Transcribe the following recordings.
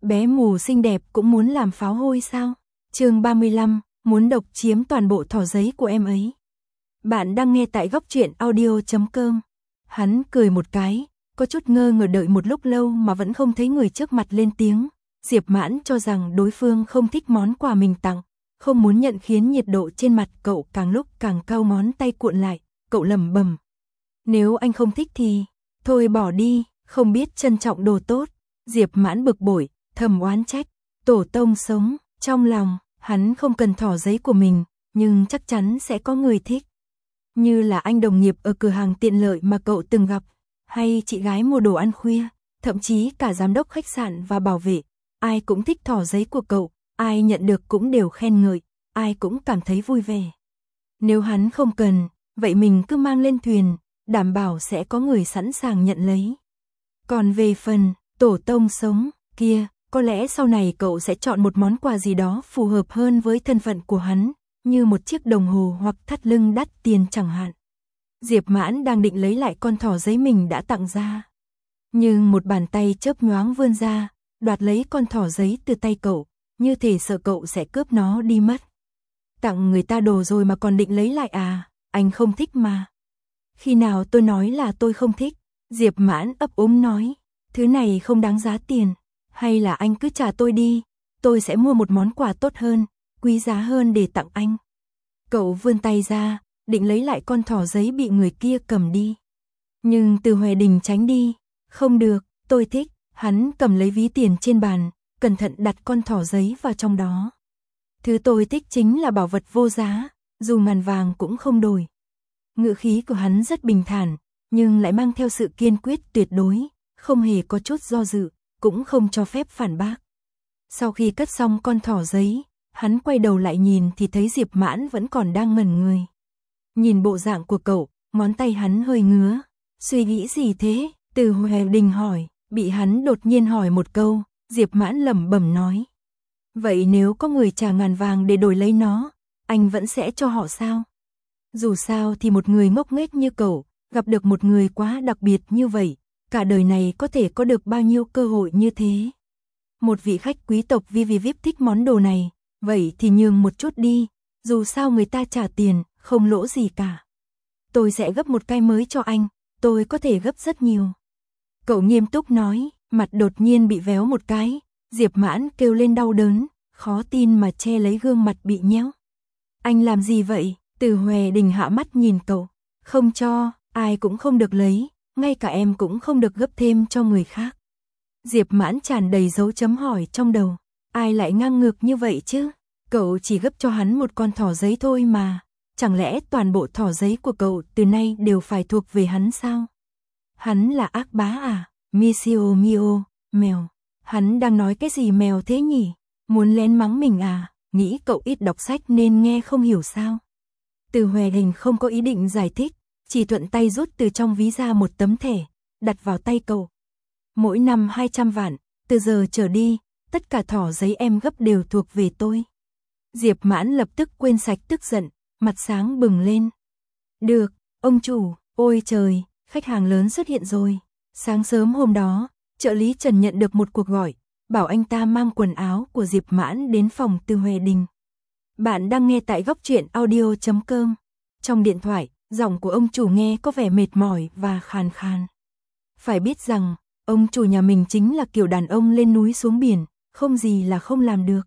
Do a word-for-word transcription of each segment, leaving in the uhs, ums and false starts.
Bé mù xinh đẹp cũng muốn làm pháo hôi sao? Chương ba mươi lăm, muốn độc chiếm toàn bộ thỏ giấy của em ấy. Bạn đang nghe tại góc truyện audio chấm com. Hắn cười một cái, có chút ngơ ngờ đợi một lúc lâu mà vẫn không thấy người trước mặt lên tiếng. Diệp Mãn cho rằng đối phương không thích món quà mình tặng, không muốn nhận khiến nhiệt độ trên mặt cậu càng lúc càng cao, ngón tay cuộn lại, cậu lẩm bẩm. Nếu anh không thích thì, thôi bỏ đi, không biết trân trọng đồ tốt. Diệp Mãn bực bội, thầm oán trách, tổ tông sống, trong lòng, hắn không cần thỏ giấy của mình, nhưng chắc chắn sẽ có người thích. Như là anh đồng nghiệp ở cửa hàng tiện lợi mà cậu từng gặp, hay chị gái mua đồ ăn khuya, thậm chí cả giám đốc khách sạn và bảo vệ, ai cũng thích thỏ giấy của cậu, ai nhận được cũng đều khen ngợi, ai cũng cảm thấy vui vẻ. Nếu hắn không cần, vậy mình cứ mang lên thuyền, đảm bảo sẽ có người sẵn sàng nhận lấy. Còn về phần tổ tông sống kia, có lẽ sau này cậu sẽ chọn một món quà gì đó phù hợp hơn với thân phận của hắn, như một chiếc đồng hồ hoặc thắt lưng đắt tiền chẳng hạn. Diệp Mãn đang định lấy lại con thỏ giấy mình đã tặng ra, nhưng một bàn tay chớp nhoáng vươn ra, đoạt lấy con thỏ giấy từ tay cậu, như thể sợ cậu sẽ cướp nó đi mất. Tặng người ta đồ rồi mà còn định lấy lại à? Anh không thích mà. Khi nào tôi nói là tôi không thích? Diệp Mãn ấp úng nói, thứ này không đáng giá tiền, hay là anh cứ trả tôi đi, tôi sẽ mua một món quà tốt hơn, quý giá hơn để tặng anh. Cậu vươn tay ra, định lấy lại con thỏ giấy bị người kia cầm đi. Nhưng Từ Hoài Đình tránh đi, không được, tôi thích. Hắn cầm lấy ví tiền trên bàn, cẩn thận đặt con thỏ giấy vào trong đó. Thứ tôi thích chính là bảo vật vô giá, dù ngàn vàng cũng không đổi. Ngữ khí của hắn rất bình thản, nhưng lại mang theo sự kiên quyết tuyệt đối, không hề có chút do dự, cũng không cho phép phản bác. Sau khi cất xong con thỏ giấy, hắn quay đầu lại nhìn thì thấy Diệp Mãn vẫn còn đang ngẩn người. Nhìn bộ dạng của cậu, ngón tay hắn hơi ngứa. Suy nghĩ gì thế? Từ Hoài Đình hỏi. Bị hắn đột nhiên hỏi một câu, Diệp Mãn lẩm bẩm nói. Vậy nếu có người trả ngàn vàng để đổi lấy nó, anh vẫn sẽ cho họ sao? Dù sao thì một người ngốc nghếch như cậu, gặp được một người quá đặc biệt như vậy, cả đời này có thể có được bao nhiêu cơ hội như thế. Một vị khách quý tộc vi vi víp thích món đồ này, vậy thì nhường một chút đi, dù sao người ta trả tiền, không lỗ gì cả. Tôi sẽ gấp một cái mới cho anh, tôi có thể gấp rất nhiều. Cậu nghiêm túc nói, mặt đột nhiên bị véo một cái, Diệp Mãn kêu lên đau đớn, khó tin mà che lấy gương mặt bị nhéo. Anh làm gì vậy? Từ Hoài Đình hạ mắt nhìn cậu, không cho, ai cũng không được lấy, ngay cả em cũng không được gấp thêm cho người khác. Diệp Mãn tràn đầy dấu chấm hỏi trong đầu, ai lại ngang ngược như vậy chứ? Cậu chỉ gấp cho hắn một con thỏ giấy thôi mà, chẳng lẽ toàn bộ thỏ giấy của cậu từ nay đều phải thuộc về hắn sao? Hắn là ác bá à? Misio mio, mèo. Hắn đang nói cái gì mèo thế nhỉ? Muốn lén mắng mình à? Nghĩ cậu ít đọc sách nên nghe không hiểu sao? Từ Hoài Đình không có ý định giải thích, chỉ thuận tay rút từ trong ví ra một tấm thẻ, đặt vào tay cậu. Mỗi năm hai trăm vạn, từ giờ trở đi, tất cả thỏ giấy em gấp đều thuộc về tôi. Diệp Mãn lập tức quên sạch tức giận, mặt sáng bừng lên. Được, ông chủ, ôi trời, khách hàng lớn xuất hiện rồi. Sáng sớm hôm đó, trợ lý Trần nhận được một cuộc gọi, bảo anh ta mang quần áo của Diệp Mãn đến phòng Từ Hoài Đình. Bạn đang nghe tại góc truyện audio chấm com. Trong điện thoại, giọng của ông chủ nghe có vẻ mệt mỏi và khàn khàn. Phải biết rằng, ông chủ nhà mình chính là kiểu đàn ông lên núi xuống biển, không gì là không làm được.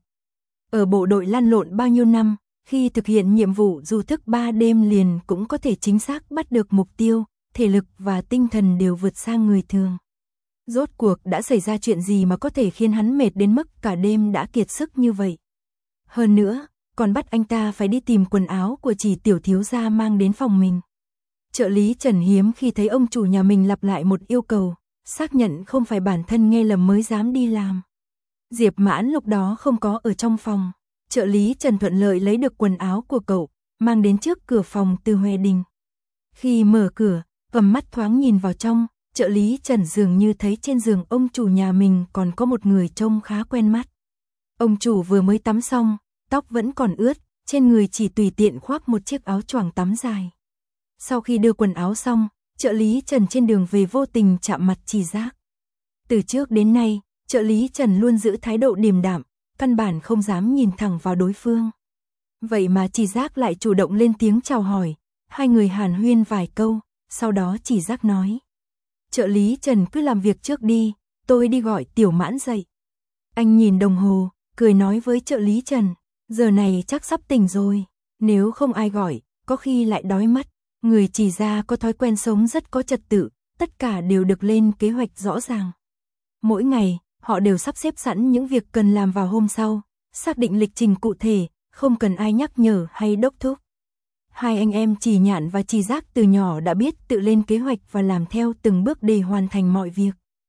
Ở bộ đội lăn lộn bao nhiêu năm, khi thực hiện nhiệm vụ dù thức ba đêm liền cũng có thể chính xác bắt được mục tiêu, thể lực và tinh thần đều vượt sang người thường. Rốt cuộc đã xảy ra chuyện gì mà có thể khiến hắn mệt đến mức cả đêm đã kiệt sức như vậy? Hơn nữa, còn bắt anh ta phải đi tìm quần áo của chỉ tiểu thiếu gia mang đến phòng mình. Trợ lý Trần hiếm khi thấy ông chủ nhà mình lặp lại một yêu cầu, xác nhận không phải bản thân nghe lầm mới dám đi làm. Diệp Mãn lúc đó không có ở trong phòng, trợ lý Trần thuận lợi lấy được quần áo của cậu, mang đến trước cửa phòng Từ Hoài Đình. Khi mở cửa, cầm mắt thoáng nhìn vào trong, trợ lý Trần dường như thấy trên giường ông chủ nhà mình còn có một người trông khá quen mắt. Ông chủ vừa mới tắm xong, tóc vẫn còn ướt, trên người chỉ tùy tiện khoác một chiếc áo choàng tắm dài. Sau khi đưa quần áo xong, trợ lý Trần trên đường về vô tình chạm mặt Chỉ Giác. Từ trước đến nay, trợ lý Trần luôn giữ thái độ điềm đạm, căn bản không dám nhìn thẳng vào đối phương. Vậy mà Chỉ Giác lại chủ động lên tiếng chào hỏi, hai người hàn huyên vài câu, sau đó Chỉ Giác nói. Trợ lý Trần cứ làm việc trước đi, tôi đi gọi Tiểu Mãn dậy. Anh nhìn đồng hồ, cười nói với trợ lý Trần, giờ này chắc sắp tỉnh rồi, nếu không ai gọi, có khi lại đói mất. Người Chỉ gia có thói quen sống rất có trật tự, tất cả đều được lên kế hoạch rõ ràng. Mỗi ngày, họ đều sắp xếp sẵn những việc cần làm vào hôm sau, xác định lịch trình cụ thể, không cần ai nhắc nhở hay đốc thúc. Hai anh em Chỉ Nhạn và Chỉ Giác từ nhỏ đã biết tự lên kế hoạch và làm theo từng bước để hoàn thành mọi việc.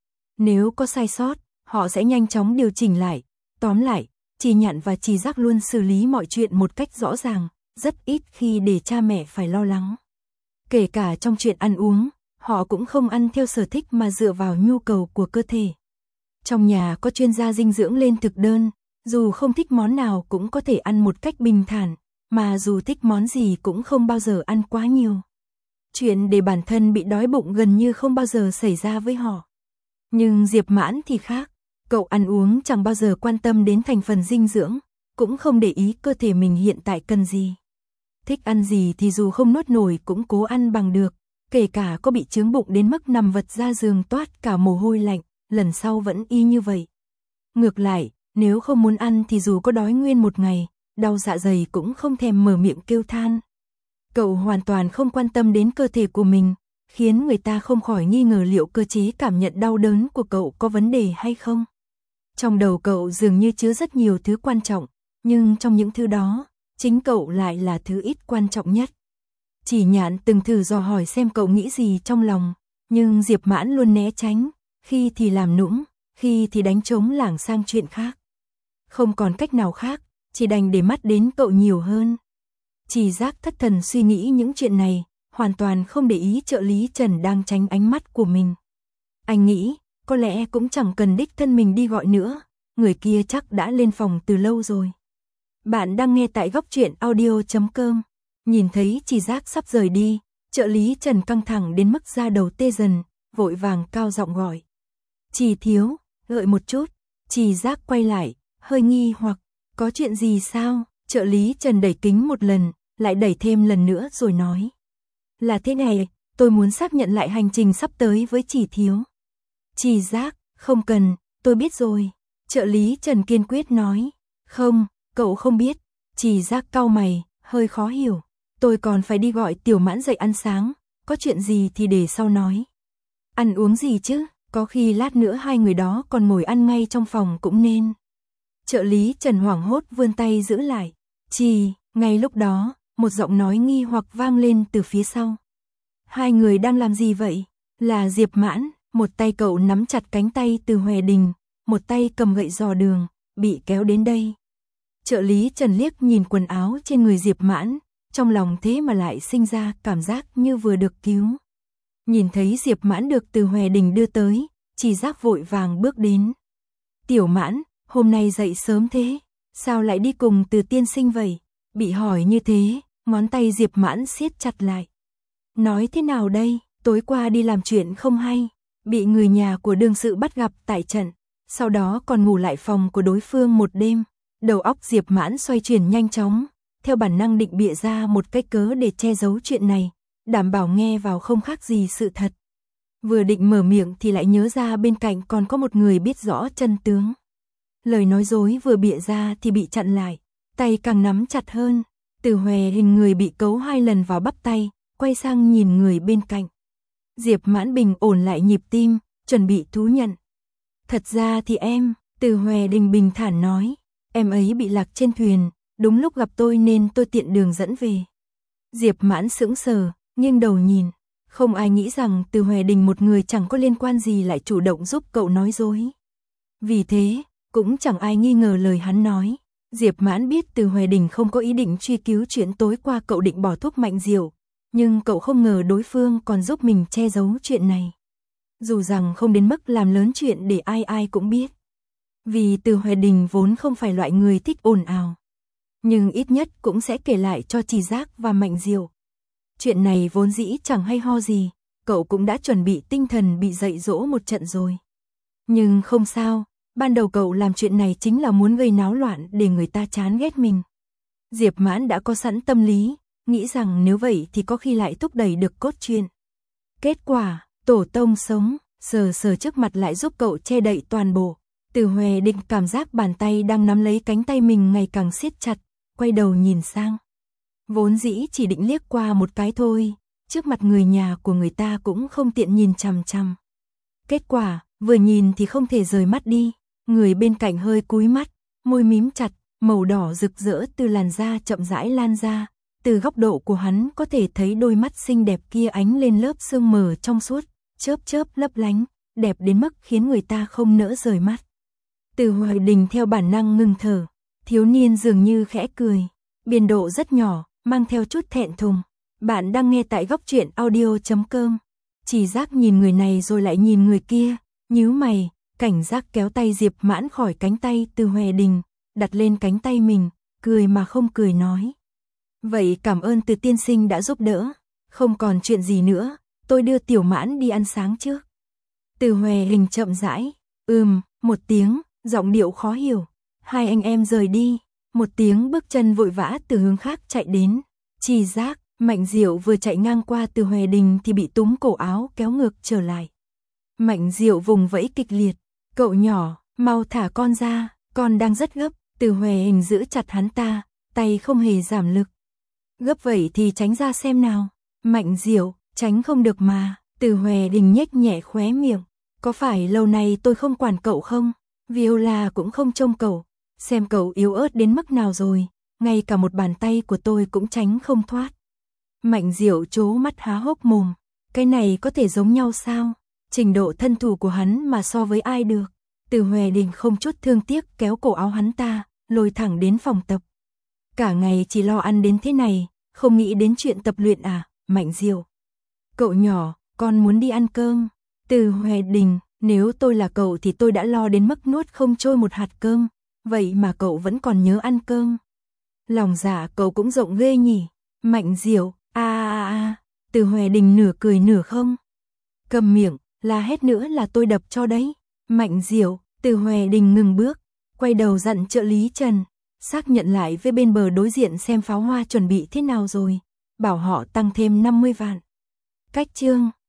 Nếu có sai sót, họ sẽ nhanh chóng điều chỉnh lại. Tóm lại, Chỉ Nhạn và Chỉ Giác luôn xử lý mọi chuyện một cách rõ ràng, rất ít khi để cha mẹ phải lo lắng. Kể cả trong chuyện ăn uống, họ cũng không ăn theo sở thích mà dựa vào nhu cầu của cơ thể. Trong nhà có chuyên gia dinh dưỡng lên thực đơn, dù không thích món nào cũng có thể ăn một cách bình thản, mà dù thích món gì cũng không bao giờ ăn quá nhiều. Chuyện để bản thân bị đói bụng gần như không bao giờ xảy ra với họ. Nhưng Diệp Mãn thì khác, cậu ăn uống chẳng bao giờ quan tâm đến thành phần dinh dưỡng, cũng không để ý cơ thể mình hiện tại cần gì. Thích ăn gì thì dù không nuốt nổi cũng cố ăn bằng được, kể cả có bị chướng bụng đến mức nằm vật ra giường toát cả mồ hôi lạnh, lần sau vẫn y như vậy. Ngược lại, nếu không muốn ăn thì dù có đói nguyên một ngày, đau dạ dày cũng không thèm mở miệng kêu than. Cậu hoàn toàn không quan tâm đến cơ thể của mình, khiến người ta không khỏi nghi ngờ liệu cơ chế cảm nhận đau đớn của cậu có vấn đề hay không. Trong đầu cậu dường như chứa rất nhiều thứ quan trọng, nhưng trong những thứ đó, chính cậu lại là thứ ít quan trọng nhất. Chỉ Nhạn từng thử dò hỏi xem cậu nghĩ gì trong lòng, nhưng Diệp Mãn luôn né tránh, khi thì làm nũng, khi thì đánh trống lảng sang chuyện khác. Không còn cách nào khác, chỉ đành để mắt đến cậu nhiều hơn. Chỉ Giác thất thần suy nghĩ những chuyện này, hoàn toàn không để ý trợ lý Trần đang tránh ánh mắt của mình. Anh nghĩ, có lẽ cũng chẳng cần đích thân mình đi gọi nữa, người kia chắc đã lên phòng từ lâu rồi. Bạn đang nghe tại góc truyện audio chấm com. Nhìn thấy Chỉ Giác sắp rời đi, trợ lý Trần căng thẳng đến mức da đầu tê dần, vội vàng cao giọng gọi. Chỉ thiếu, đợi một chút. Chỉ Giác quay lại, hơi nghi hoặc, có chuyện gì sao? Trợ lý Trần đẩy kính một lần, lại đẩy thêm lần nữa rồi nói. Là thế này, tôi muốn xác nhận lại hành trình sắp tới với Chỉ thiếu. Chỉ Giác, không cần, tôi biết rồi. Trợ lý Trần kiên quyết nói. Không, cậu không biết. Chỉ Giác cau mày, hơi khó hiểu. Tôi còn phải đi gọi Tiểu Mãn dậy ăn sáng, có chuyện gì thì để sau nói. Ăn uống gì chứ, có khi lát nữa hai người đó còn ngồi ăn ngay trong phòng cũng nên. Trợ lý Trần hoảng hốt vươn tay giữ lại. Chỉ, ngay lúc đó, một giọng nói nghi hoặc vang lên từ phía sau. Hai người đang làm gì vậy? Là Diệp Mãn, một tay cậu nắm chặt cánh tay Từ Hòe Đình, một tay cầm gậy dò đường, bị kéo đến đây. Trợ lý Trần liếc nhìn quần áo trên người Diệp Mãn, trong lòng thế mà lại sinh ra cảm giác như vừa được cứu. Nhìn thấy Diệp Mãn được Từ Hòe Đình đưa tới, Chỉ Giác vội vàng bước đến. Tiểu Mãn, hôm nay dậy sớm thế, sao lại đi cùng Từ tiên sinh vậy? Bị hỏi như thế, ngón tay Diệp Mãn siết chặt lại. Nói thế nào đây, tối qua đi làm chuyện không hay, bị người nhà của đương sự bắt gặp tại trận, sau đó còn ngủ lại phòng của đối phương một đêm. Đầu óc Diệp Mãn xoay chuyển nhanh chóng, theo bản năng định bịa ra một cái cớ để che giấu chuyện này, đảm bảo nghe vào không khác gì sự thật. Vừa định mở miệng thì lại nhớ ra bên cạnh còn có một người biết rõ chân tướng. Lời nói dối vừa bịa ra thì bị chặn lại, tay càng nắm chặt hơn. Từ Hòe hình người bị cấu hai lần vào bắp tay, quay sang nhìn người bên cạnh. Diệp Mãn bình ổn lại nhịp tim, chuẩn bị thú nhận. Thật ra thì em, Từ Hòe Đình bình thản nói, em ấy bị lạc trên thuyền, đúng lúc gặp tôi nên tôi tiện đường dẫn về. Diệp Mãn sững sờ, nghiêng đầu nhìn, không ai nghĩ rằng Từ Hòe Đình một người chẳng có liên quan gì lại chủ động giúp cậu nói dối. Vì thế, cũng chẳng ai nghi ngờ lời hắn nói. Diệp Mãn biết Từ Hòe Đình không có ý định truy cứu chuyện tối qua cậu định bỏ thuốc mạnh diệu, nhưng cậu không ngờ đối phương còn giúp mình che giấu chuyện này. Dù rằng không đến mức làm lớn chuyện để ai ai cũng biết. Vì Từ Hòe Đình vốn không phải loại người thích ồn ào, nhưng ít nhất cũng sẽ kể lại cho Chỉ Giác và Mạnh Diệu. Chuyện này vốn dĩ chẳng hay ho gì, cậu cũng đã chuẩn bị tinh thần bị dạy dỗ một trận rồi. Nhưng không sao, Ban đầu cậu làm chuyện này chính là muốn gây náo loạn để người ta chán ghét mình. Diệp Mãn đã có sẵn tâm lý, nghĩ rằng nếu vậy thì có khi lại thúc đẩy được cốt truyện. Kết quả, tổ tông sống, sờ sờ trước mặt lại giúp cậu che đậy toàn bộ. Từ Hoè Định cảm giác bàn tay đang nắm lấy cánh tay mình ngày càng siết chặt, quay đầu nhìn sang. Vốn dĩ chỉ định liếc qua một cái thôi, trước mặt người nhà của người ta cũng không tiện nhìn chằm chằm. Kết quả, vừa nhìn thì không thể rời mắt đi, người bên cạnh hơi cúi mắt, môi mím chặt, màu đỏ rực rỡ từ làn da chậm rãi lan ra. Từ góc độ của hắn có thể thấy đôi mắt xinh đẹp kia ánh lên lớp sương mờ trong suốt, chớp chớp lấp lánh, đẹp đến mức khiến người ta không nỡ rời mắt. Từ Hoài Đình theo bản năng ngừng thở, thiếu niên dường như khẽ cười, biên độ rất nhỏ, mang theo chút thẹn thùng. Bạn đang nghe tại góc truyện audio chấm com. Chỉ giác nhìn người này rồi lại nhìn người kia, nhíu mày, cảnh giác kéo tay Diệp Mãn khỏi cánh tay Từ Hoài Đình, đặt lên cánh tay mình, cười mà không cười nói. Vậy cảm ơn Từ tiên sinh đã giúp đỡ, không còn chuyện gì nữa, tôi đưa Tiểu Mãn đi ăn sáng trước. Từ Hoài Đình chậm rãi, ừm, một tiếng, giọng điệu khó hiểu. Hai anh em rời đi, một tiếng bước chân vội vã từ hướng khác chạy đến. Chỉ giác, Mạnh Diệu vừa chạy ngang qua Từ Hoài Đình thì bị túm cổ áo kéo ngược trở lại. Mạnh Diệu vùng vẫy kịch liệt, cậu nhỏ, mau thả con ra, con đang rất gấp. Từ Hoài Đình giữ chặt hắn ta, tay không hề giảm lực. Gấp vậy thì tránh ra xem nào. Mạnh Diệu, tránh không được mà. Từ Hoài Đình nhếch nhẹ khóe miệng. Có phải lâu nay tôi không quản cậu không? Viola cũng không trông cậu. Xem cậu yếu ớt đến mức nào rồi. Ngay cả một bàn tay của tôi cũng tránh không thoát. Mạnh Diệu trố mắt há hốc mồm. Cái này có thể giống nhau sao? Trình độ thân thủ của hắn mà so với ai được? Từ Hoài Đình không chút thương tiếc kéo cổ áo hắn ta, lôi thẳng đến phòng tập. Cả ngày chỉ lo ăn đến thế này, không nghĩ đến chuyện tập luyện à, Mạnh Diệu. Cậu nhỏ, con muốn đi ăn cơm. Từ Hoài Đình, nếu tôi là cậu thì tôi đã lo đến mức nuốt không trôi một hạt cơm, vậy mà cậu vẫn còn nhớ ăn cơm. Lòng dạ cậu cũng rộng ghê nhỉ. Mạnh Diệu, a a a, Từ Hoài Đình nửa cười nửa không. Cầm miệng, la hét nữa là tôi đập cho đấy. Mạnh Diệu, Từ Hoài Đình ngừng bước, quay đầu dặn trợ lý Trần, xác nhận lại với bên bờ đối diện xem pháo hoa chuẩn bị thế nào rồi, bảo họ tăng thêm năm mươi vạn. Cách chương